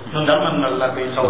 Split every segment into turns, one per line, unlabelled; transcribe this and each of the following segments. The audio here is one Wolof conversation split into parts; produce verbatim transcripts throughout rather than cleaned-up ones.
noonu daal man man laa koy xaw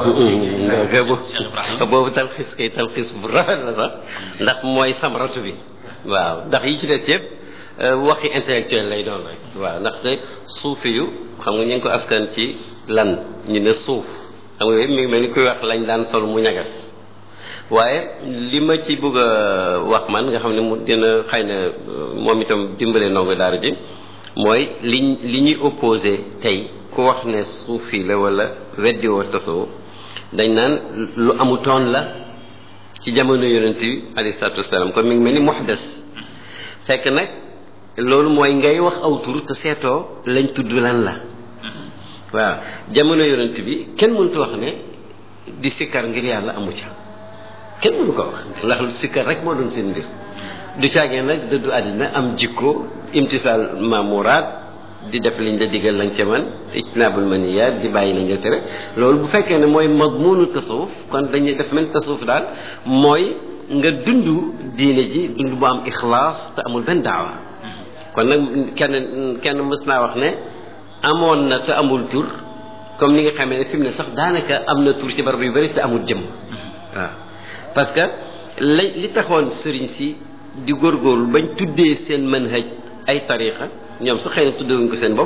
a.
boobu talxiis kay talxiis bu rafet la sax ndax mooy samratu bi waaw ndax yi ci des yëpp waxi intellectuel lay doon rek waaw ndaxte suufi yu xam nga ñu ngi ko askan ci lan ñu ne suuf xam nga mi ngi mel ni kuy wax lañ daan sol mu ñagas waaye li ma ci bëgg a wax man nga xam ne mu dina xëy na moom itam dimbale ndongo daara ji mooy li li ñuy opposé tey ku wax ne suufi la wala weddi woo tasawuf dañ naan lu amutoon la ci jamono yonent bi alayhi salaatu wasalaam kon mi ngi mel ni muhdas fekk nag loolu mooy ngay wax aw tur te seetoo lañ tudd lan la waaw jamono yonent bi kenn mënut wax ne di sikkar ngir yàlla amu ca kenn mënu ko wax ndax sikkar rek moo doon seen mbir du caagee nag dëddu àddina am jikko imtisaal mamuraat di def liñ la digal lañ ca man ijtinaabul maniyaat di bàyyi lañ la tere loolu bu fekkee ne mooy madmunu tasawuf kon dañuy def mel tasawuf daal mooy nga dund diine ji dund bu am ixlaas te amul benn daawa kon nag kenn kenn mës naa wax ne amoon na te amul tur comme ni nga xamee ne fi mu ne sax daanaka am na tur ci barab yu bari te amul jëm waaw parce que la li taxoon sëriñ si di góorgóorlu bañ tuddee seen manhaj ay tariqa ñoom sax xëy na tuddewuñ ko seen bopp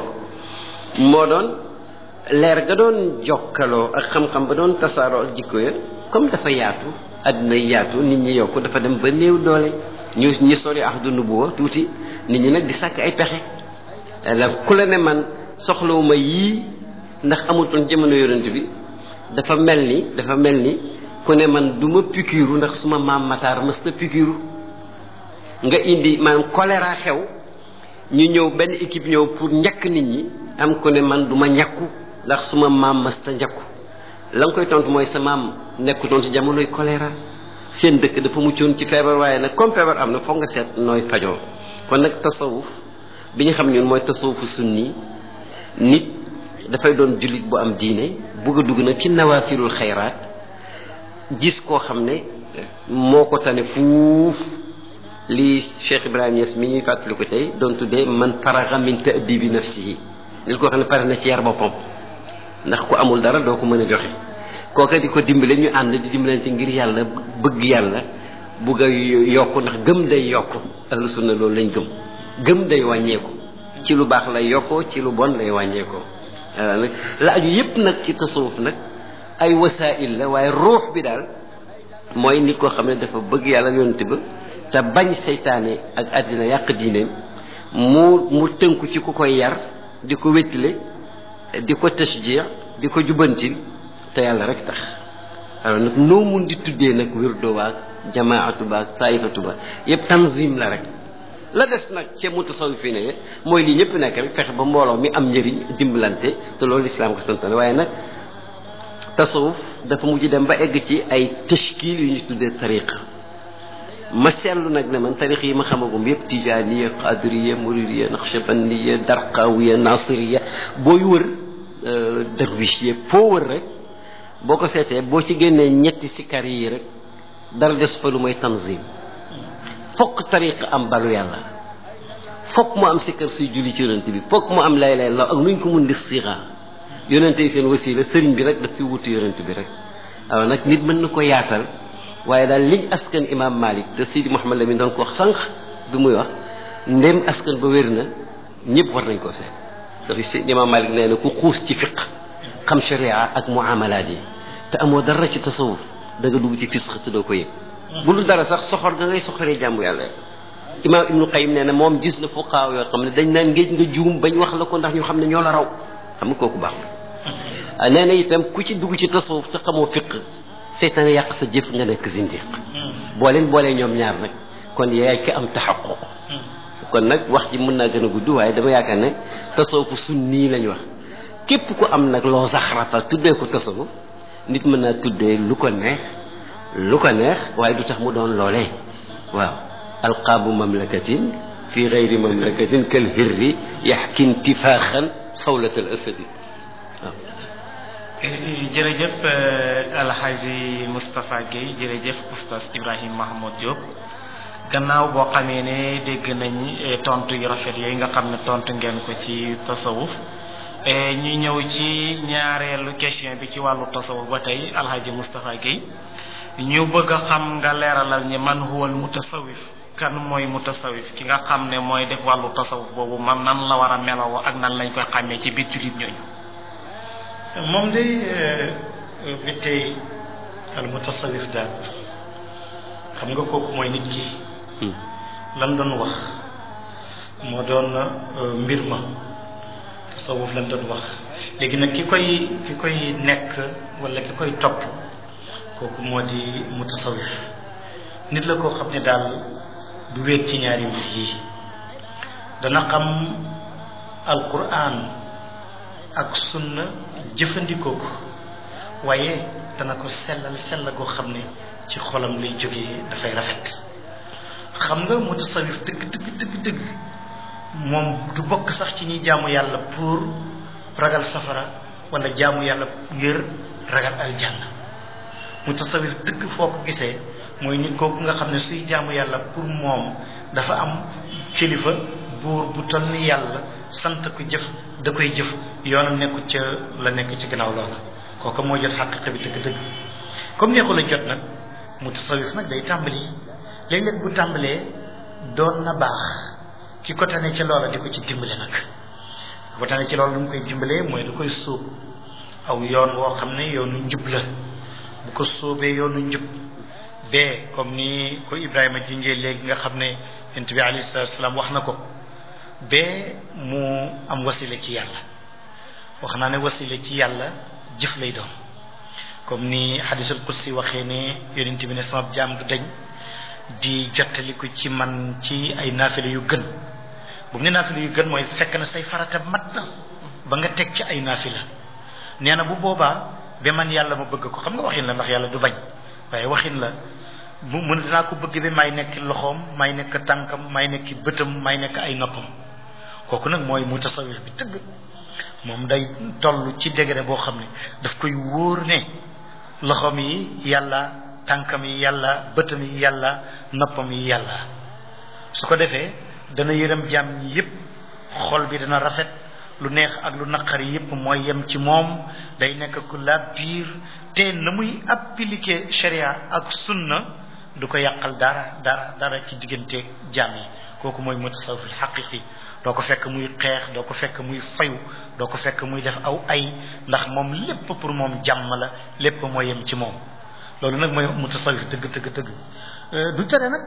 moo doon leer ga doon jokkaloo ak xam-xam ba doon tasaaroo ak jikko ya comme dafa yaatu àddina yaatu nit ñi yokku dafa dem ba néew doole ñu ñi sori ahdu nubuwa tuuti nit ñi nag di sàkk ay pexe la ku la ne man soxlawuma yii ndax amutoon jamono yonent bi dafa mel ni dafa mel ni ku ne man du ma pikiiru ndax suma maam mataar mës na pikiiru nga indi maanaam choléra xew ñu ñëw benn équipe ñëw pour ñàkk nit ñi am ku ne man du ma ñàkku ndax suma maam mës na ñàkku la nga koy tontu mooy sa maam nekkutoon ci jamonoy choléra seen dëkk dafa muccoon ci feebar waaye nag comme feebar am na foog nga seet nooy fajoo kon nag tasawuf bi ñu xam ñun mooy tasawufu sunni nit dafay doon jullit bu am diine bugg a dugg nag ci nawaafilul xayraat gis koo xam ne moo ko tane fuuf li Cheikh Ibrahima Niass mi ñuy fàttali ko tey doon tuddee man faraga min ta'dibi nafsihi nit koo xam ne pare na ci yar boppam ndax ku amul dara doo ko mën a joxe kooka di ko dimbale ñu ànd di dimbalante ngir yàlla bëgg yàlla bugg a yokk ndax gëm day yokk ahlu sunna loolu lañ gëm gëm day wàññeeku ci lu baax lay yokkoo ci lu bon lay wàññeekoo la aju yépp nag ci tasawuf nag ay wasaa'il la waaye ruux bi daal mooy nit koo xam ne dafa bëgg yàlla yonent ba te bañ seytaane ak àddina yàq diineem mu mu tënku ci ku koy yar di ko wéttile di ko tashjir di ko jubantil te yàlla rek tax alors nag noo mun di tuddee nag wirdo baag jamaatu baag taifatu ba yëpp tanzim la rek la des nag ca mutasawwifina ne mooy lii ñëpp nekk rek fexe ba mbooloo mi am njëriñ dimbalante te loolu lislaam ko santane waaye nag tasawuf dafa mujj dem ba egg ci ay tashkil yu ñu tuddee tariqa ma seetlu nag ne man tariq yi ma xamagum yëpp tijaaniya qadiriya muridiya naqshbandiya darqawiya nasiriya booy wër derwish yëpp foo wër rek boo ko seetee boo ci génnee ñetti sikkar yi rek dara des fa lu mooy tanzim fokk tariqa am balu yàlla fokk mu am sikkar suy julli ci yonent bi fokk mu am lay lay la ak nuñ ko mun di siira yonente yi seen wasila sëriñ bi rek daf fi wutu yonent bi rek alors nag nit mën na ko yaatal waaye daal liñ askan imam Malik te Sidi Mouhamed Lamine doon ko wax sànq bi muy wax ndem askan ba wér na ñëpp war nañ koo seet dafa Sidi imam Malik nee na ku xuus ci fiq xam sharia ak muamalaat yi te amoo dara ci tasawuf da nga dugg ci fisq te doo ko yëg bu dul dara sax soxor ga ngay soxoree jàmm yàlla imam Ibnu Qayyim nee na moom gis na fuqaaw yoo xam ne dañ naan ngéej nga juum bañ wax la ko ndax ñu xam ne ñoo la raw xam nga kooku baax na nee na itam ku ci dugg ci tasawuf te xamoo fiq seytaane yàq sa jëf nga nekk zindiq boo leen boolee ñoom ñaar nag kon yaay ka am taxaquq kon nag wax ji mën naa gën a gudd waaye dama yaakaar ne tasawufu sunni lañ wax képp ku am nag loo saxrafa tuddee ko tasawuf nit mën naa tuddee lu ko neex lu ko neex waaye du tax mu doon loolee waaw alqaabu mamlakatin fi gayri mamlakatin kal hirri yaxki intifaaxan sawlat al asadi waaw
jërëjëf alxaaji Moustapha Guèye jërëjëf oustaz Ibrahim Mahmoud Diop gannaaw boo xamee ne dégg nañ tontu yu rafet yooyu nga xam ne tontu ngeen ko ci tasawuf ñu ñëw ci ñaareelu question bi ci wàllu tasawuf ba tey Alhaji Moustapha Guèye ñu bëgg a xam nga leeralal ñi man huwal mutasawif kan mooy mutasawif ki nga xam ne mooy def wàllu tasawuf boobu man nan la war a meloo ak nan lañ koy xàmmee ci biir jullit ñooñu.
moom de bi tey al mutasawif daal xam nga kooku mooy nit ki lan doon wax moo doon mbir ma tasawuf lan doon wax léegi nag ki koy ki koy nekk wala ki koy topp kooku moo di mutasawif nit la koo xam ne daal du wéet ci ñaari mbir yi dana xam alquran ak sunna jëfandikoo ko waaye dana ko sellal sell goo xam ne ci xolam lay jógee dafay rafet xam nga mutasawif dëgg dëgg dëgg dëgg moom du bokk sax ci ñi jaamu yàlla pour ragal safara wala jaamu yàlla ngir ragal aljanna mutasawif dëgg foo ko gisee mooy nit kooku nga xam ne suy jaamu yàlla pour moom dafa am kilifa buur bu toll ni yàlla sant ko jëf da koy jëf yoonam nekku ca la nekk ci gannaaw loola kooku moo jot xaqiqa bi dëgg-dëgg comme neexul a jot nag mutasawif nag day tàmbali léeg-léeg bu tàmbalee doon na baax ki ko tane ca loola di ko ci dimbale nag ki ko tane ci loola lu mu koy dimbalee mooy da koy sóob aw yoon woo xam ne yoonu njub la bu ko sóobee yoonu njub bee comme ni ko Ibrahima junjee léegi nga xam ne yonent bi alayhi salaatu wasalaam wax na ko bee mu am wasila ci yàlla wax naa ne wasila ci yàlla jëf lay doon comme ni hadisul qudsi waxee ne yonent bi ne sama jaam du dañ di jottaliku ci man ci ay naafile yu gën bu mu ne naafile yu gën mooy fekk na say farata mat na ba nga teg ci ay naafila nee na bu boobaa ba man yàlla ma bëgg ko xam nga waxin la ndax yàlla du bañ waaye waxin la bu mun dinaa ko bëgg bi may nekk loxoom may nekk tànkam may nekk bëtam may nekk ay noppam kooku nag mooy mutasawif bi tëgg moom day toll ci degré boo xam ne daf koy wóor ne loxoom yi yàlla tànkam yi yàlla bëtam yi yàlla noppam yi yàlla su ko defee dana yërëm jàmm ñi yépp xol bi dana rafet lu neex ak lu naqari yépp mooy yem ci moom day nekk ku la biir te na muy appliquer sharia ak sunna du ko yàqal dara dara dara ci diggante jàmm yi kooku mooy mutasawwif xaqiqi doo ko fekk muy xeex doo ko fekk muy fayu doo ko fekk muy def aw ay ndax moom lépp pour moom jàmm la lépp mooy yem ci moom loolu nag mooy mutasawwif dëgg dëgg dëgg du tere nag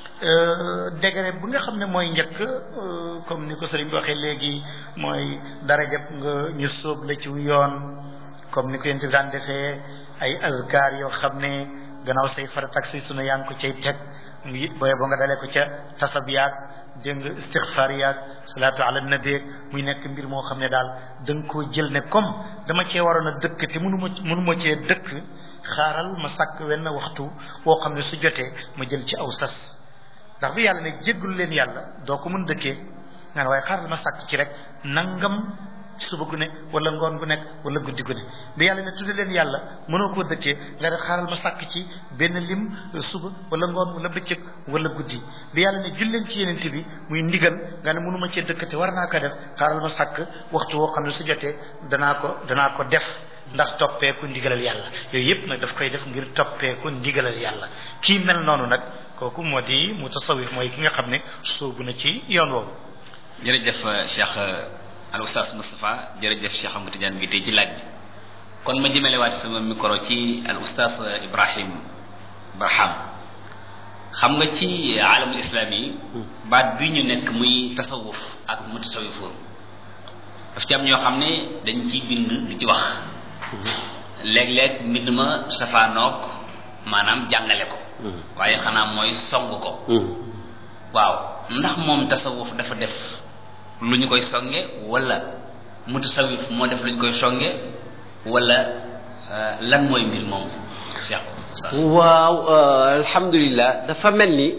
degré bu nga xam ne mooy njëkk comme ni ko sëriñ bi waxee léegi mooy daraja nga ñu sóob la ci yoon comme ni ko yéen bi daan defee ay azkar yoo xam ne gannaaw say farat ak say suna yaa ngi ko cay teg mu it booye boo nga dalee ko ca tasab yaag dégg nga istixfaar yaag salaatu ala nabi muy nekk mbir moo xam ne daal da nga koo jël ne comme dama cee waroon a dëkk te mënuma mënuma cee dëkk xaaral ma sàkk wenn waxtu woo xam ne su jotee ma jël ci aw sas ndax bi yàlla ne jéggul leen yàlla doo ko mën dëkkee nga ne waaye xaaral ma sàkk ci rek nangam suba gu ne wala ngoon gu nekk wala guddi gu ne bi yàlla ne tudde leen yàlla mënoo koo dëkkee nga ne xaaral ma sàkk ci benn lim suba wala ngoon wala bëccëg wala guddi bi yàlla ne julleen ci yenent bi muy ndigal nga ne mënuma cee dëkkate war naa ko def xaaral ma sàkk waxtu woo xam ne su jotee danaa ko danaa ko def ndax toppeeku ndigalal yàlla yooyu yëpp nag daf koy def ngir toppeeku ndigalal yàlla kii mel noonu nag kooku moo di mutasawwif mooy ki nga xam ne soobu na ci yoon woowu.
jërëjëf Cheikh al Oustaz Moustapha jërëjëf Cheikh Ahmed Tidiane bi tey ci laaj bi kon ma jëmalewaat sama micro ci al Oustaz Ibrahim Barham xam nga ci alamul islam yi baat bi ñu nekk muy tasawuf ak mutasawwifoon daf ci am ñoo xam ne dañ ciy bind di ci wax léeg-léeg mbind ma safaanoog maanaam jàngale ko waaye xanaa mooy song ko waaw ndax moom tasawuf dafa def lu ñu koy songe wala mutasawif moo def lu ñu koy songe wala lan mooy mbir moom Cheikh
waaw alhamdulilah dafa mel ni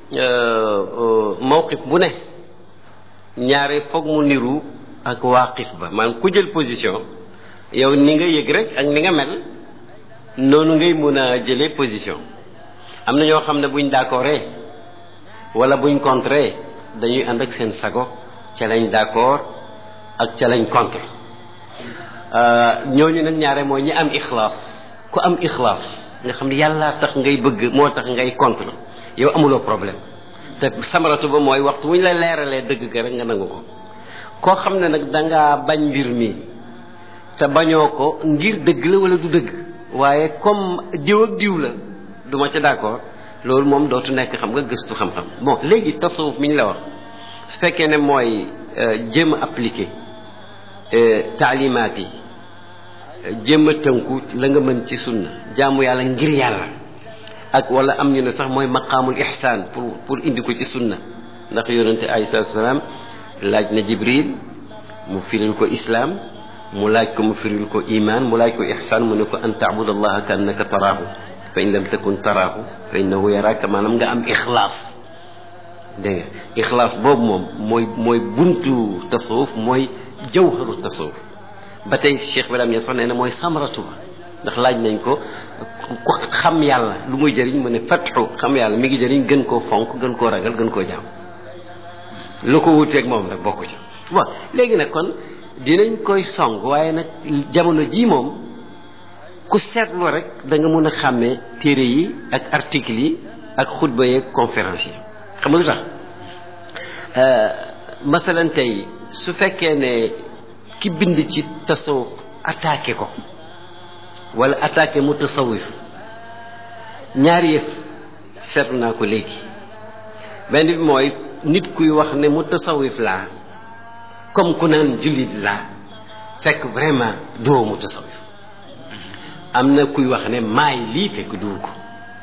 mawqif bu ne ñaare foog mu niru ak waaqif ba maanaam ku jël position yow ni nga yëg rek ak ni nga mel noonu ngay mun a jëlee position am na ñoo xam ne buñ d'accordé wala buñ contré dañuy ànd ak seen sago ca lañ d'accord ak ca lañ contre ñooñu nag ñaare mooy ñi am ixlaas ku am ixlaas nga xam ne yàlla tax ngay bëgg moo tax ngay contre yow amuloo problème te samaratu ba mooy waxtu wu ñu la leeralee dëgg ga rek nga nangu ko koo xam ne nag dangaa bañ mbir mi te bañoo ko ngir dëgg la wala du dëgg waaye comme diw ak diw la du ma ca d'accord loolu moom dootu nekk xam nga gëstu xam-xam bon léegi tasawuf mi ñu la wax su fekkee ne mooy jéem a appliquer taalimaat yi jéem a tënku la nga mën ci sunna jaamu yàlla ngir yàlla ak wala am ñu ne sax mooy maqaamul ihsaan pour pour indi ko ci sunna ndax yonente alayhi salaatu salaam laaj na jibril mu firil ko islaam mu laaj ko mu firil ko iman mu laaj ko ihsaan mu ne ko an taabud allaha ka annaka taraahu fa in lam takun taraahu fa innahu yaraaka maanaam nga am ixlaas dégg nga ixlaas boobu moom mooy mooy buntu tasawuf mooy jawharu tasawuf ba tey Cheikh Ibrahima Niass sax nee na mooy samratu ba ndax laaj nañ ko ku xam yàlla lu muy jëriñ mu ne fatxu xam yàlla mi ngi jëriñ gën koo fonk gën koo ragal gën koo jaam lu ko wuteeg moom nag bokku ci bon léegi nag kon dinañ koy song waaye nag jamono ji moom ku seetlu rek da nga mun a xàmmee téere yi ak article yi ak xutba yeeg conférence yi xam nga lu tax masalan tey su fekkee ne ki bind ci tasawuf attaqué ko wala attaqué mu tasawuf ñaari yëf seetlu naa ko léegi benn bi mooy nit kuy wax ne mu tasawuf laa comme ku naan jullit laa fekk vraiment doo mu tasawuf am na kuy wax ne maay lii fekk duur ko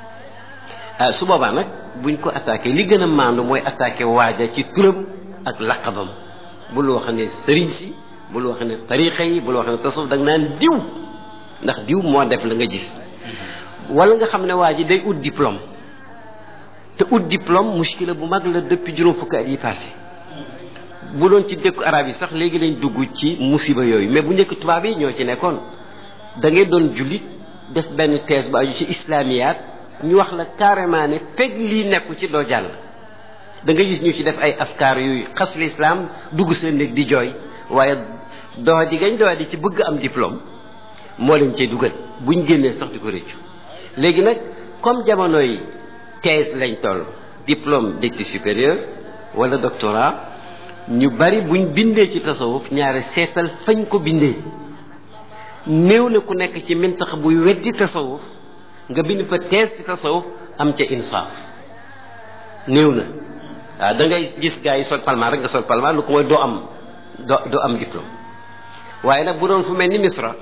su boobaa nag buñ ko attaqué li gën a maandu mooy attaqué waaja ci turam ak laqabam bul wax ne sëriñ si bul wax ne tariqa yi bul wax ne tasawuf da nga naan diw ndax diw moo def la nga gis wala nga xam ne waa ji day ut diplôme te ut diplôme muskila bu mag la depuis juróom fukki at yi passé bu doon ci dëkku arab yi sax léegi lañ dugg ci musiba yooyu mais bu njëkk tubaab yi ñoo ci nekkoon da ngay doon jullit def benn thèse bu aju ci islamiyaat ñu wax la carrément ne fekk lii nekku ci doo jàll da nga gis ñu ci def ay afkaar yuy xas l'islam dugg seen néeg di jooy waaye doo di gañ doo di ci bëgg am diplôme moo leen cay dugal buñ génnee sax di ko réccu léegi nag comme jamono yi thèse lañ toll diplôme d'études supérieures wala doctorat ñu bari buñ bindee ci tasawuf ñaare seetal fañ ko bindee néew na ku nekk ci mintax buy weddi tasawuf nga bind fa thèse ci tasawuf am ca insaaf néew na waaw da ngay gis gars yi sol palma rek nga sol palma lu ko mooy doo am doo doo am diplôme waaye nag bu doon fu mel ni Misra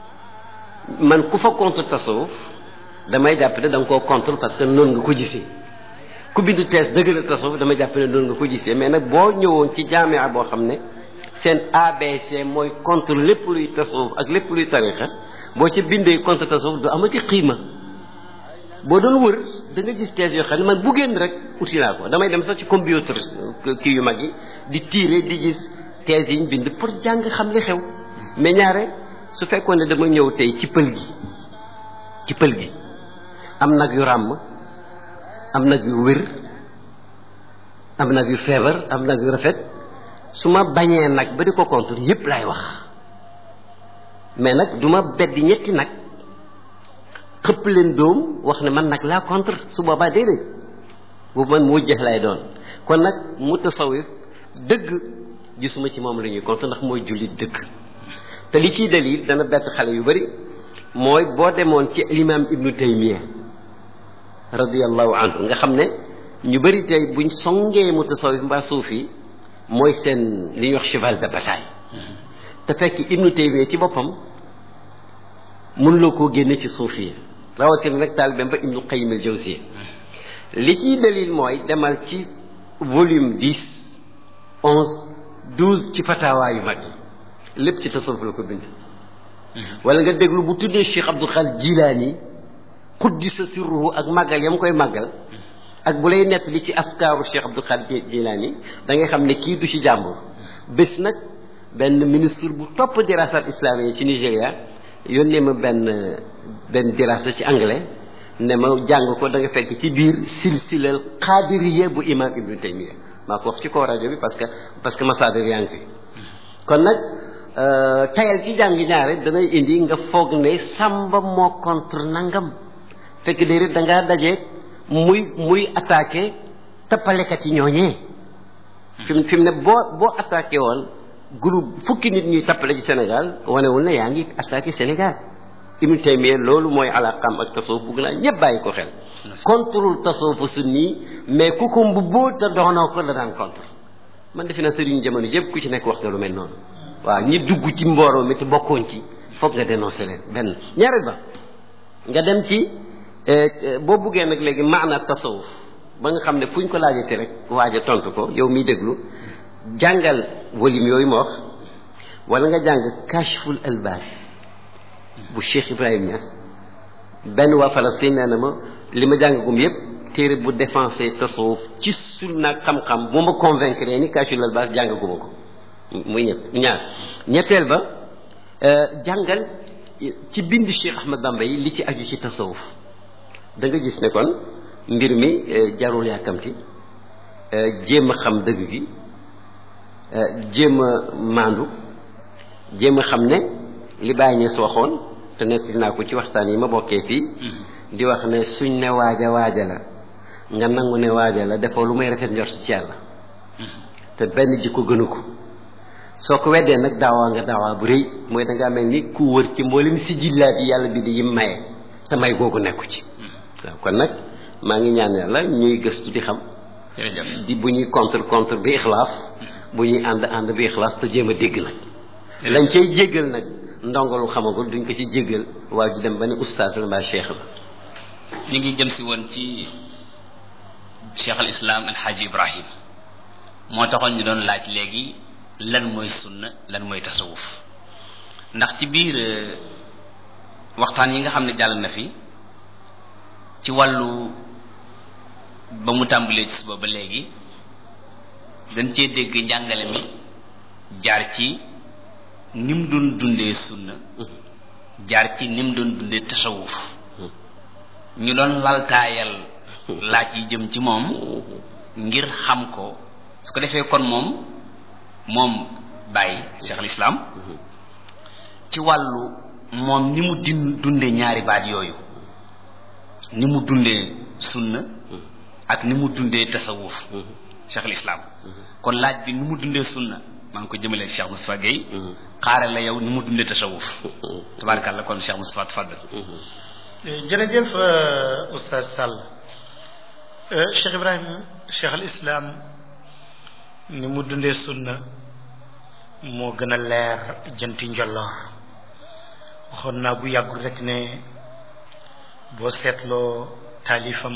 man ku fa contre tasawuf damay jàpp ne da nga koo contre parce que noonu nga ko gisee ku bind thèse dëgg la tasawuf damay jàpp ne noonu nga ko gisee mais nag boo ñëwoon ci jaamia boo xam ne seen A B C mooy contre lépp luy tasawuf ak lépp luy tariqa boo ci bindee contre tasawuf du amati xiima boo doon wër da nga gis thèse yoo xam ne man bu génn rek uti naa ko damay dem sax ci computer kii yu mag yi di tirer di gis thèse yi ñu bind pour jàng xam li xew mais ñaare su fekkoon ne dama ñëw tey ci pël gi ci pël gi am nag yu ràmm am nag yu wér am nag yu feebar am nag yu rafet su ma bañee nag ba di ko contre yépp laay wax mais nag du ma beddi ñetti nag xëpp leen doom wax ne man nag laa contre su boobaa déedéet boobu man moo jeex lay doon kon nag mu tasawif dëgg gisuma ci moom la ñuy contre ndax mooy jullit dëgg te li ciy dalil dana bett xale yu bari mooy boo demoon ci l'imam ibnu taymiya radiyallahu anhu nga xam ne ñu bari tey buñ songee mu tasawif mbaa suufi mooy seen li ñuy wax cheval de bataille te fekk ibnu taymiya ci boppam mënuloo koo génne ci suufi rawatina nag taalibeem ba ibnu qayyim al jawziya li ciy dalil mooy demal ci volume dix onze douze ci fatawa yu mag yi lépp ci tasawuf la ko bind wala nga déglu bu tuddee Cheikh Abdul Xaadir Jilaani xuddisa sirruhu ak màggal yam koy màggal ak bu lay nett li ci afkaaru Cheikh Abdul Xaadir Jilaani da ngay xam ne kii du ci jàmbur bés nag benn ministre bu topp dirasat islamique ci Nigéria yónnee ma benn benn dirasa ci anglais ne ma jàng ko da nga fekk ci biir silsilal xaadiriya bu imam ibnu taymiya maa ko wax ci kaw rajo bi parce que parce que masaadir yaa ngi fi kon nag tayal ci jàng ñaare danay indi nga foog ne sàmba moo contre nangam fekk déedéet da ngaa dajeeg muy muy attaqué tappalekat yi ñooñee fi mu fi mu ne boo boo attaqué woon groupe fukki nit ñuy tappale ci Sénégal wanewul ne yaa ngi attaqué Sénégal Ibn Taymiyya loolu mooy alaqam ak tasawuf bugg naa ñëpp bàyyi ko xel contrôle tasawuf sunni mais ku ko mbubboo te doonoo ko la daan contre man defe naa sëriñ jamono yëpp ku ci nekk wax nga lu mel noonu waaw ñi dugg ci mbooloo mi te bokkoon ci foog nga dénoncé leen benn ñaareel ba nga dem ci boo buggee nag léegi maana tasawuf ba nga xam ne fu ñu ko laajate rek waaj a tontu ko yow miy déglu jàngal volume yooyu ma wax wala nga jàng kashful albas bu Cheikh Ibrahim Niass benn waa Palestine nee na ma li ma jàngagum yëpp téere bu défensé tasawuf ci sunna ak xam-xam bu ma convaincre ni kashful albas jàngaguma ko muy ñett ñaar ñetteel ba jàngal ci bind Cheikh Ahmad Bamba yi li ci aju ci tasawuf da nga gis ne kon mbir mi jarul yàkkamti jéem a xam dëgg gi jéem a maandu jéem a xam ne li Baay Ñas waxoon te nekk naa ko ci waxtaan yi ma bokkee fii di wax ne suñ ne waaja waaja la nga nangu ne waaja la defoo lu may rafet njort ci yàlla te benn jikko gënu ko soo ko weddee nag daawaa nga daawaa bu rëy mooy dangaa mel ni ku wër ci mboolem si jillaat yi yàlla bi di yim maye te may googu nekku ci waaw kon nag maa ngi ñaan yàlla ñuy gëstu di xam di bu ñuy contre contre bi ixlaas bu ñuy ànd ànd bi ixlaas te jéem a dégg nag lañ cay jéggal nag ndongalu xamagul duñ ko ci jéggal waa ji dem ba ne oustaz la mbaa cheikh la
ñu ngi jëm si woon ci cheikh al islam alxaaji ibrahim moo taxoon ñu doon laaj léegi lan mooy sunna lan mooy tasawuf ndax ci biir waxtaan yi nga xam ne jàll na fi ci wàllu ba mu tàmbalee ci suba ba léegi dañ cee dégg njàngale mi jaar ci ni mu doon dundee sunna jaar ci ni mu doon dundee tasawuf ñu doon laltaayal laaj yi jëm ci moom ngir xam ko su ko defee kon moom moom Baye Cheikh al Islam ci wàllu moom ni mu din dundee ñaari baat yooyu ni mu dundee sunna ak ni mu dundee tasawuf Cheikh al Islam kon laaj bi ni mu dundee sunna maa ngi ko jëmalee Cheikh Moustapha Guèye xaare la yow ni mu dundee tasawuf tabaarakallah kon Cheikh Moustapha tafaddal
jërëjëf Oustaz Sall Cheikh Ibrahim Cheikh al Islam ni mu dundee sunna moo gën a leer jënti njolloor waxoon naa bu yàggul rek ne boo seetloo taalifam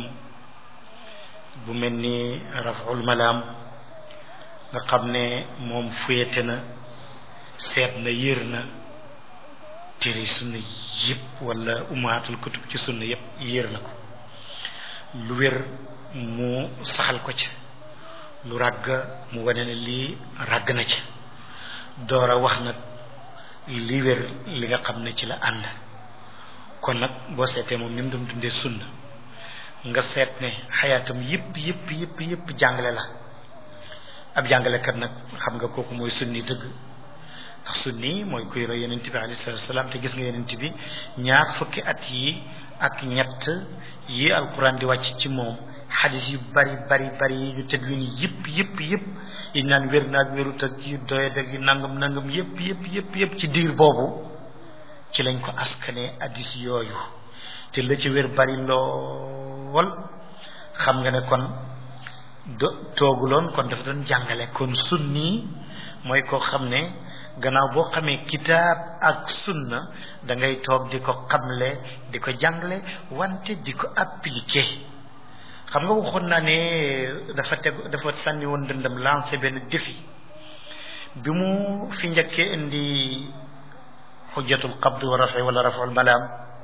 bu mel ni raful malaam nga xam ne moom fuyete na seet na yër na téere sunna yëpp wala umaatul kutub ci sunna yëpp yër na ko lu wér mu saxal ko ca lu ràgg mu wane ne lii ràgg na ca door a wax nag li wér li nga xam ne ci la ànd kon nag boo seetee moom ni mu doon dundee sunna nga seet ne xayaatam yëpp yëpp yëpp yëpp jàngale la ab jàngalekat nag xam nga kooku mooy sunni dëgg ndax sunni mooy kuy roy yonent bi alayhi salaatu salaam te gis nga yonent bi ñaar fukki at yi ak ñett yi alquran di wàcc ci moom xadis yu bari bari bari yi ñu tëdd wi ni yëpp yëpp yëpp yi naan wér naag wérut ak yu doye dag yu nangam nangam yëpp yëpp yëpp yëpp ci diir boobu ci lañ ko askane addis yooyu te la ci wér bari lool xam nga ne kon do tooguloon kon dafa doon jàngale kon sunni mooy koo xam ne gannaaw boo xamee kitaab ak sunna da ngay toog di ko xamle di ko jàngale wante di ko appliquer xam nga waxoon naa ne dafa teg dafa sànni woon dëndam lancé benn défi bi mu fi njëkkee indi xujjatul qabd wa rafi wala raful malaam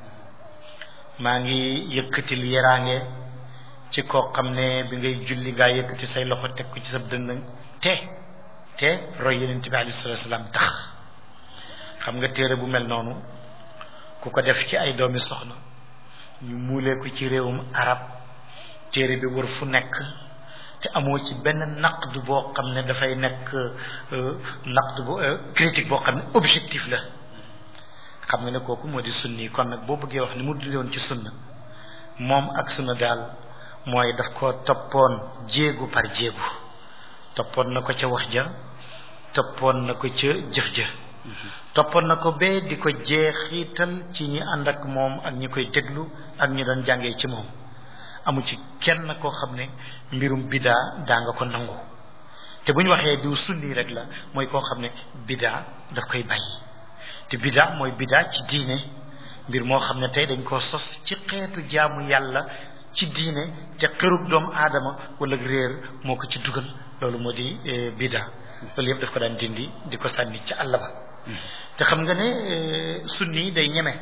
maa ngi yëkkatil yeraange ci koo xam ne bi ngay julli ngaa yëkkati say loxo teg ko ci sa dënd te te roy yonent bi alayhi salaatu salaam tax xam nga téere bu mel noonu ku ko def ci ay doomi soxna ñu muulee ko ci réewum arab téere bi wër fu nekk te amoo ci benn naqd boo xam ne dafay nekk naqd bu critique boo xam ne objectif la xam nga ne kooku moo di sunni kon nag boo bëggee wax ni mu dundoon ci sunna moom ak sunna daal mooy daf ko toppoon jéegu par jéegu toppoon na ko ca wax ja toppoon na ko ca jëf ja toppoon na ko bee di ko jeexital ci ñi ànd ak moom ak ñi koy déglu ak ñi doon jàngee ci moom amu ci kenn koo xam ne mbirum bidaa daa nga ko nangu te bu ñu waxee diw sunni rek la mooy koo xam ne bidaa daf koy bàyyi te bidaa mooy bidaa ci diine mbir moo xam ne tey dañ koo sos ci xeetu jaamu yàlla ci diine te xërub doomu aadama wala réer moo ko ci dugal loolu moo di bidaa loolu yëpp daf ko daan dindi di ko sànni ci àll ba te xam nga ne sunni day ñeme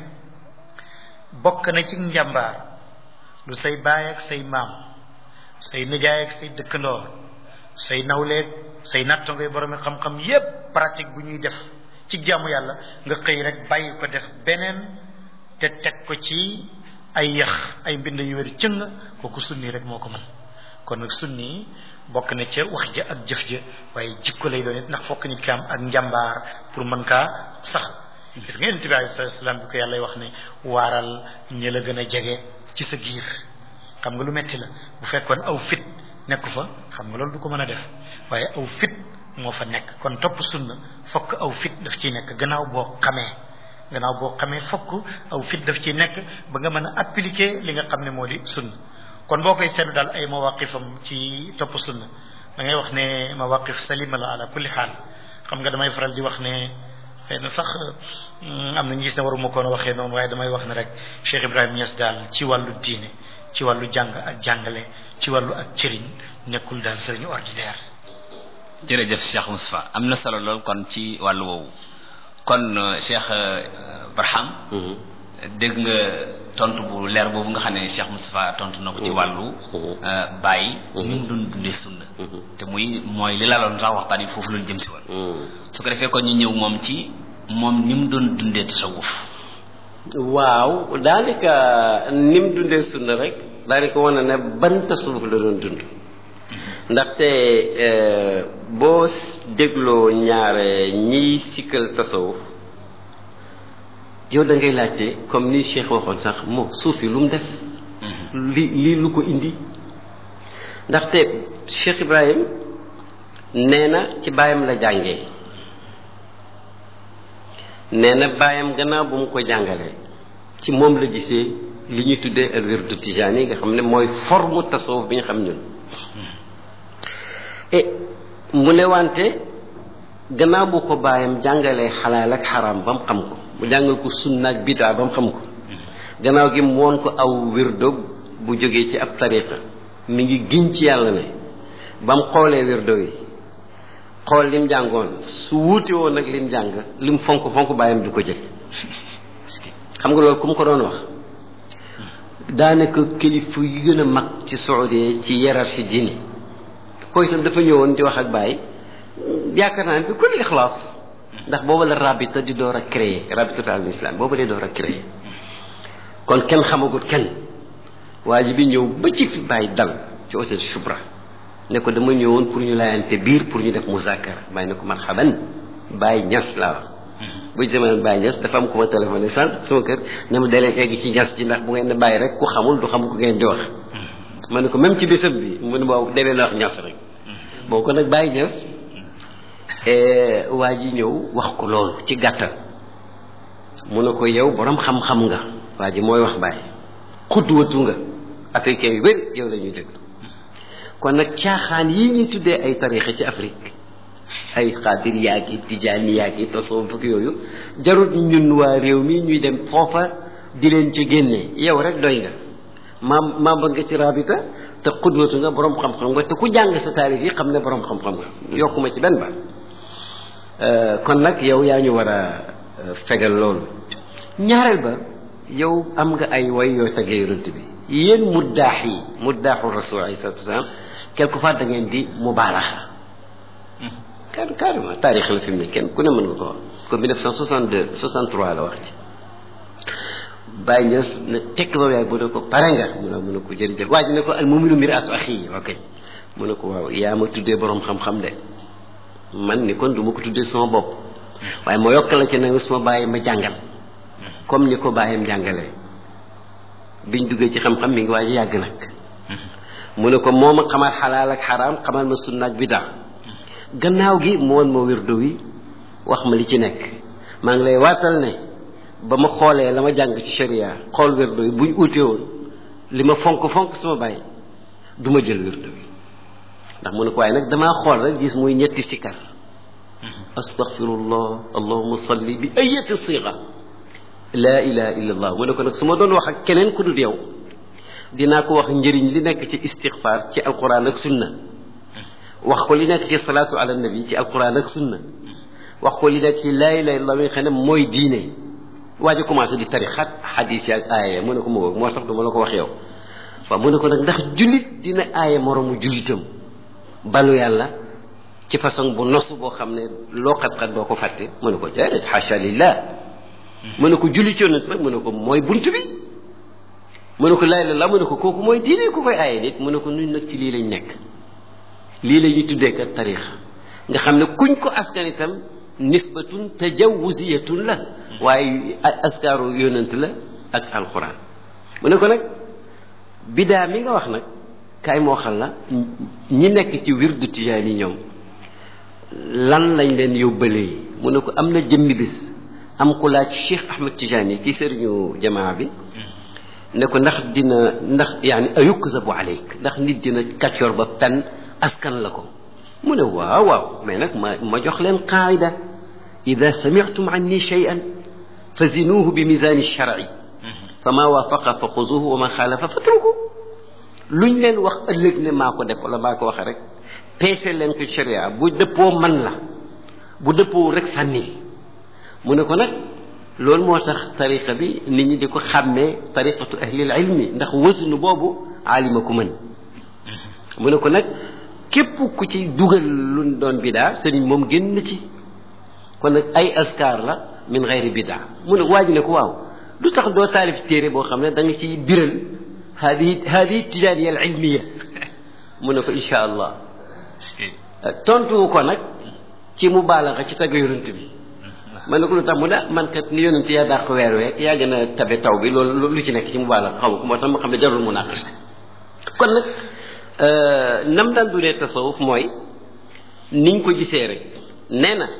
bokk na ci njàmbaar lu say baay ak say maam say nijaay ak say dëkkandoor say nawleeg say nattangoy boromi xam-xam yépp pratique bu ñuy def ci jaamu yàlla nga xëy rek bàyyi ko def beneen te teg ko ci ay yax ay mbind yu wér cëng kooku sunni rek moo ko mën kon nag sunni bokk na ca wax ja ak jëf ja waaye jikko lay doon it ndax fokk nit ki am ak njàmbaar pour mën kaa sax gis nga yonent bi alayhi salaam bi ko yàlla wax ne waaral ñi la gën a jege ci sa giir xam nga lu metti la bu fekkoon aw fit nekku fa xam nga loolu du ko mën a def waaye aw fit moo fa nekk kon topp sunna fokk aw fit daf ciy nekk gannaaw boo xamee gannaaw boo xamee fokk aw fit daf ciy nekk ba nga mën a appliquer li nga xam ne moo di sunna kon boo koy seetlu daal ay mawaqifam ci topp sunna da ngay wax ne mawaqif salima la ala kulli xaal xam nga damay faral di wax ne xëy na sax am na ñu gis ne waruma koon waxee noonu waaye damay wax ne rek Cheikh Ibrahima Niass daal ci wàllu diine ci wàllu jàng ak jàngale ci wàllu ak cëriñ nekkul daal sëriñu ordinaire.
jërëjëf Cheikh Moustapha am na solo lool kon ci wàllu woowu kon Cheikh Barham dégg nga tontu bu leer boobu nga xam ne Cheikh Moustapha tontu na ko ci wàllu bàyyi ni mu doon dundee sunna te muy mooy li laloon sax waxtaan yi foofu loolu jëm si woon su ko defee kon ñu ñëw moom ci moom ni mu doon dundee tasawuf
waaw daanaka ni mu dundee sunna rek daanaka wane ne ban tasawuf la doon dund ndaxte boo dégloo ñaare ñiy sikkal tasawuf yow da ngay laajte comme ni Cheikh waxoon sax moo suufi lu mu def li lii lu ko indi ndaxte Cheikh Ibrahim nee na ci baayam la jàngee nee na baayam gannaaw bu mu ko jàngalee ci moom la gisee li ñuy tuddee al wirdu tijaani nga xam ne mooy forme tasawuf bi ñu xam ñun et mu ne wante gannaaw bu ko baayam jàngalee xalaal ak xaraam ba mu xam ko mu jàngal ko sunna ak bidaa ba mu xam ko gannaaw gi mu woon ko aw wirdo bu jógee ci ab tariqa mi ngi giñ ci yàlla ne ba mu xoolee wirdo yi xool lim jàngoon su wuute woon nag lim jàng lim fonk fonk bàyyam du ko jël xam nga loolu ku mu ko doon wax daanaka kilifa yi gën a mag ci Saoudia ci hiérarchie diine koy itam dafa ñëwoon di wax ak bàyyi yaakaar naa ne bi kulli ixlaas ndax booba la rabita di door a créer rabitatu al islam booba lay door a créer kon kenn xamagut kenn waa ji bi ñëw ba ci fi bàyyi dal ci hôtel Choubra ne ko dama ñëwoon pour ñu laayante biir pour ñu def muzaakara bàyyi ne ko marhaban bàyyi ñas laa wax bu jamono bàyyi ñas dafa am ku ma téléphoné sant sama kër ne ma daleen egg ci ñas ci ndax bu ngeen ne bàyyi rek ku xamul du xam ku ngeen di wax ma ne ko même ci bésam bi mu ne boobu daleen wax ñas rek boo ko nag bàyyi ñas waa ji ñëw wax ko loolu ci gàttal mu ne ko yow borom xam-xam nga waa ji mooy wax bàyyi xudwatu nga africain yu bëri yow la ñuy déglu kon nag caaxaan yii ñuy tuddee ay tarixa ci Afrique ay xaadir yaa ki tijaani yaa ki tasawuf ak yooyu jarut ñun waa réew mi ñuy dem foofa di leen ci génne yow rek doy nga maam membre nga ci rabita te xudwatu nga borom xam-xam nga te ku jàng sa taarix yi xam ne borom xam-xam nga yokkuma ci benn ba kon nag yow yaa ñu war a fegal loolu ñaareel ba yow am nga ay way yoo tegee yonent bi yéen muddaax yi muddaaxu rasul alayhi salatu wasalaam quelque fois da ngeen di mubaalaxa car carrément taarix la fi mu ne kenn ku ne mën nga ko wax comme mille neuf cent soixante-deux soixante-trois la wax ci bàyyi ñës ne tekk ba yaay bu ne ko pare nga mu ne mu ne ko jërëjëf waa ji ne ko al muminu miraatu axi ok mu ne ko waaw yaa ma tuddee borom xam-xam de man ni kon du ma ko tuddee sama bopp waaye ma yokk la ci ne su ma bàyyi ma jàngal comme ni ko bàyyam jàngalee biñ duggee ci xam-xam mi ngi waaj a yàgg nag mu ne ko moo ma xamal xalaal ak xaraam xamal ma sunna ak bidaa gannaaw gi mu woon ma wirdu wi wax ma li ci nekk maa ngi lay waatal ne ba ma xoolee la ma jàng ci sharia xool wirdu wi buñ uute woon li ma fonk fonk sama bàyyi du ma jël wirdu wi ndax mu ne ko waaye nag damaa xool rek gis muy ñetti sikar astaghfirullah allahumma salli bi ayati siga laa ilaha illa allah mu ne ko nag su ma doon wax ak keneen ku dul yow dinaa ko wax njëriñ li nekk ci istighfar ci alquran ak sunna wax ko li nekk ci salaatu ala nabi ci alquran ak sunna wax ko li nekk ci laa ilaha illa allah mi nga xam ne mooy diine waa ji commencé di tari xat xadis yi ak aaya mu ne ko ma moo tax du ma la ko wax yow waaw mu ne ko nag ndax jullit dina aaya moromu jullitam balu yàlla ci façon bu nosu boo xam ne loo xat-xat doo ko fàtte mu ne ko déedéet xacha lillah mu ne ko julli ci yonent nag mu ne ko mooy bunt bi mu ne ko laa ilaaha illallaah mu ne ko kooku mooy diine ku koy aaye nit mu ne ko ñun nag ci lii lañ nekk lii la ñuy tuddee kat tariixa nga xam ne kuñ ko askan itam nisbatun tajawuziyatun la waaye askaaru yonent la ak alquran mu ne ko nag bidaa mi nga wax nag kaay moo xam la ñi nekk ci wirdu tijaan yi ñoom lan lañ leen yóbbalee mu ne ko am na jëmmi bis am ku laaj Cheikh Ahmed Tidiane kii sëriñu jamaa bi ne ko ndax dina ndax yaani ayukzabu aleyk ndax nit dina kàccoor ba pen askan la ko mu ne waaw waaw mais nag ma ma jox leen qaayida ida sami'tum anni shay'an fazinuuhu bi mizaani shar'i fa ma waafaqa fa xuzuuhu wa ma xaalafa fatruku luñ leen wax ëllëg ne maa ko def wala maa ko waxee rek peese leen ko sharia bu dëppoo man la bu dëppoo rek sànni mu ne ko nag loolu moo tax tariqa bi nit ñi di ko xàmmee tariqatu ahlil ilmi ndax wasnu boobu aalima ku mën mu ne ko nag képp ku ci dugal lu doon bidaa sëriñ moom génn na ci kon nag ay askar la min gayri bidaa mu ne waa ji ne ko waaw lu tax doo taalif téere boo xam ne da nga ciy biral hadihi hadihi tijaaniya al ilmiya mu ne ko incha allah tontu ko nag ci mu baalaxa ci tagg yonent bi man ne ko lu tax mu ne man kat ni yonent yaa dàq weer week yaa gën a tabe taw bi loolu lu ci nekk ci mu baalaxa xaw ko moo tax ma xam ne jarul mu naqas kon nag nam daan dundee tasawuf mooy niñ ko gisee rek nee na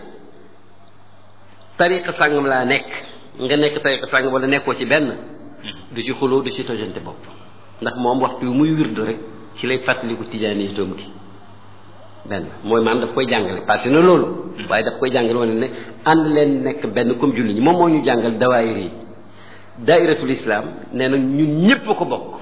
tariqa sàngam laa nekk nga nekk tariqa sàngam wala nekkoo ci benn du ci xuloo du ci tojante bopp ndax moom waxtu yu muy wirdu rek ci lay fàttaliku tijaani yi toom gi benn mooy maanaam daf koy jàngale passé na loolu waaye daf koy jàngale wane ne ànd leen nekk benn comme julli ñi moom moo ñu jàngal dawaayir yi daairatul islam nee na ñun ñépp a ko bokk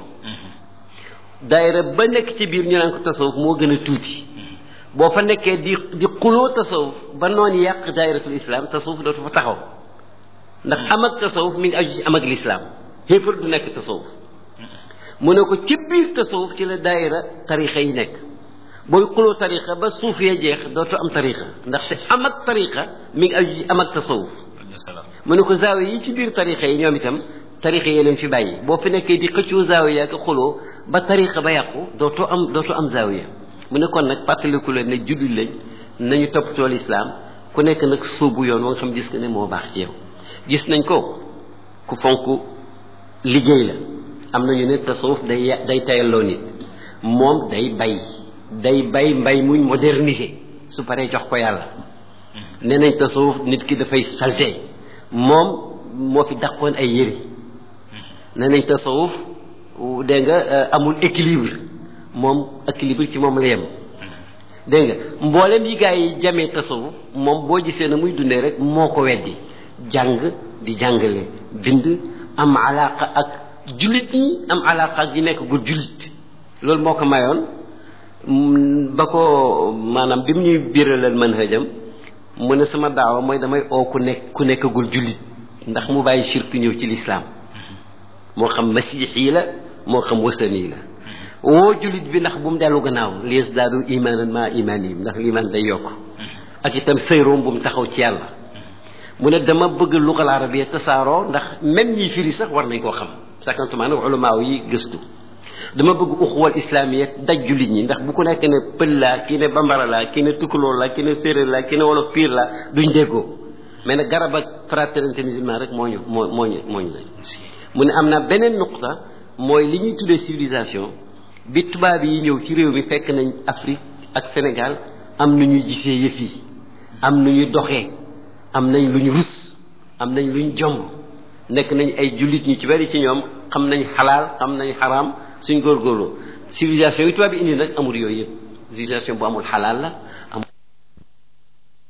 daayira ba nekk ci biir ñu naan ko tasawuf moo gën a tuuti boo fa nekkee di di xuloo tasawuf ba noonu yàq daayiratul islam tasawuf dootu fa taxaw ndax am ak tasawuf mi ngi aju ci am ak lislaam xéefar du nekk tasawuf mu ne ko ci biir tasawuf ci la daayira tarixa yi nekk booy xuloo tarixa ba suuf yee jeex dootu am tarixa ndaxte am ak tarixa mi ngi aju ci am ak tasawuf mu ne ko zaawi yi ci biir tarixa yi ñoom itam tarixa yi leen fi bàyyi boo fi nekkee di xëccoo zaawiya ak xuloo ba tarixa ba yàqu dootoo am dootoo am zaawiya mu ne kon nag fàttaliku leen ne jullit lañ nañu toppatoo lislaam ku nekk nag sóobu yoon wa nga xam gis nga ne moo baax ci yow gis nañ ko ku fonk liggéey la am nañu ne tasawuf day day tayalloo nit moom day bay day bay mbay muñ modernisé su paree jox ko yàlla nee nañ tasawuf nit ki dafay salte moom moo fi dàqoon ay yëri nee nañ tasawuf dégg nga amul équilibre moom équilibre ci moom la yem dégg nga mboolem yi gaa yi jamee tasawuf moom boo gisee na muy dundee rek moo ko weddi jàng di jàngale bind am alaqa ak jullit ñi am alaqa ak yi nekk gu jullit loolu moo ko mayoon ba ko maanaam bi mu ñuy biralal manhajam mu ne sama daawa mooy damay oo ku nekk ku nekkagul jullit ndax mu bàyyi shirk ñëw ci lislaam moo xam masiix yi la moo xam wasani la woo jullit bi ndax bu mu dellu gannaaw lies daadu imaanan maa imaan yi ndax limaan day yokk ak itam sëyroom bu mu taxaw ci yàlla mu ne dama bëgg lugal arabiya tasaaroo ndax même ñiy firi sax war nañ koo xam sakantuma nag ulamaaw yi gëstu dama bëgg uxuwal islamiya daj jullit ñi ndax bu ko nekk ne pël laa kii ne bambara laa kii ne tukulóor laa kii ne séeréer laa kii ne wolof piir laa duñ déggoo mais nag garab ak fraternité musulman rek moo ñu moo moo ñu moo ñu lañ mu ne am na beneen nuqta mooy li ñuy tuddee civilisation bi tubaab yi ñëw ci réew mi fekk nañ Afrique ak Sénégal am nu ñuy gisee yëf yi am nu ñuy doxee am nañ lu ñu rus am nañ lu ñu jomb nekk nañ ay jullit ñu ci bari ci ñoom xam nañ xalaal xam nañ xaraam suñ góorgóorlu civilisation yi tubaab yi indi nag amul yooyu yëpp civilisation bu amul xalaal la amul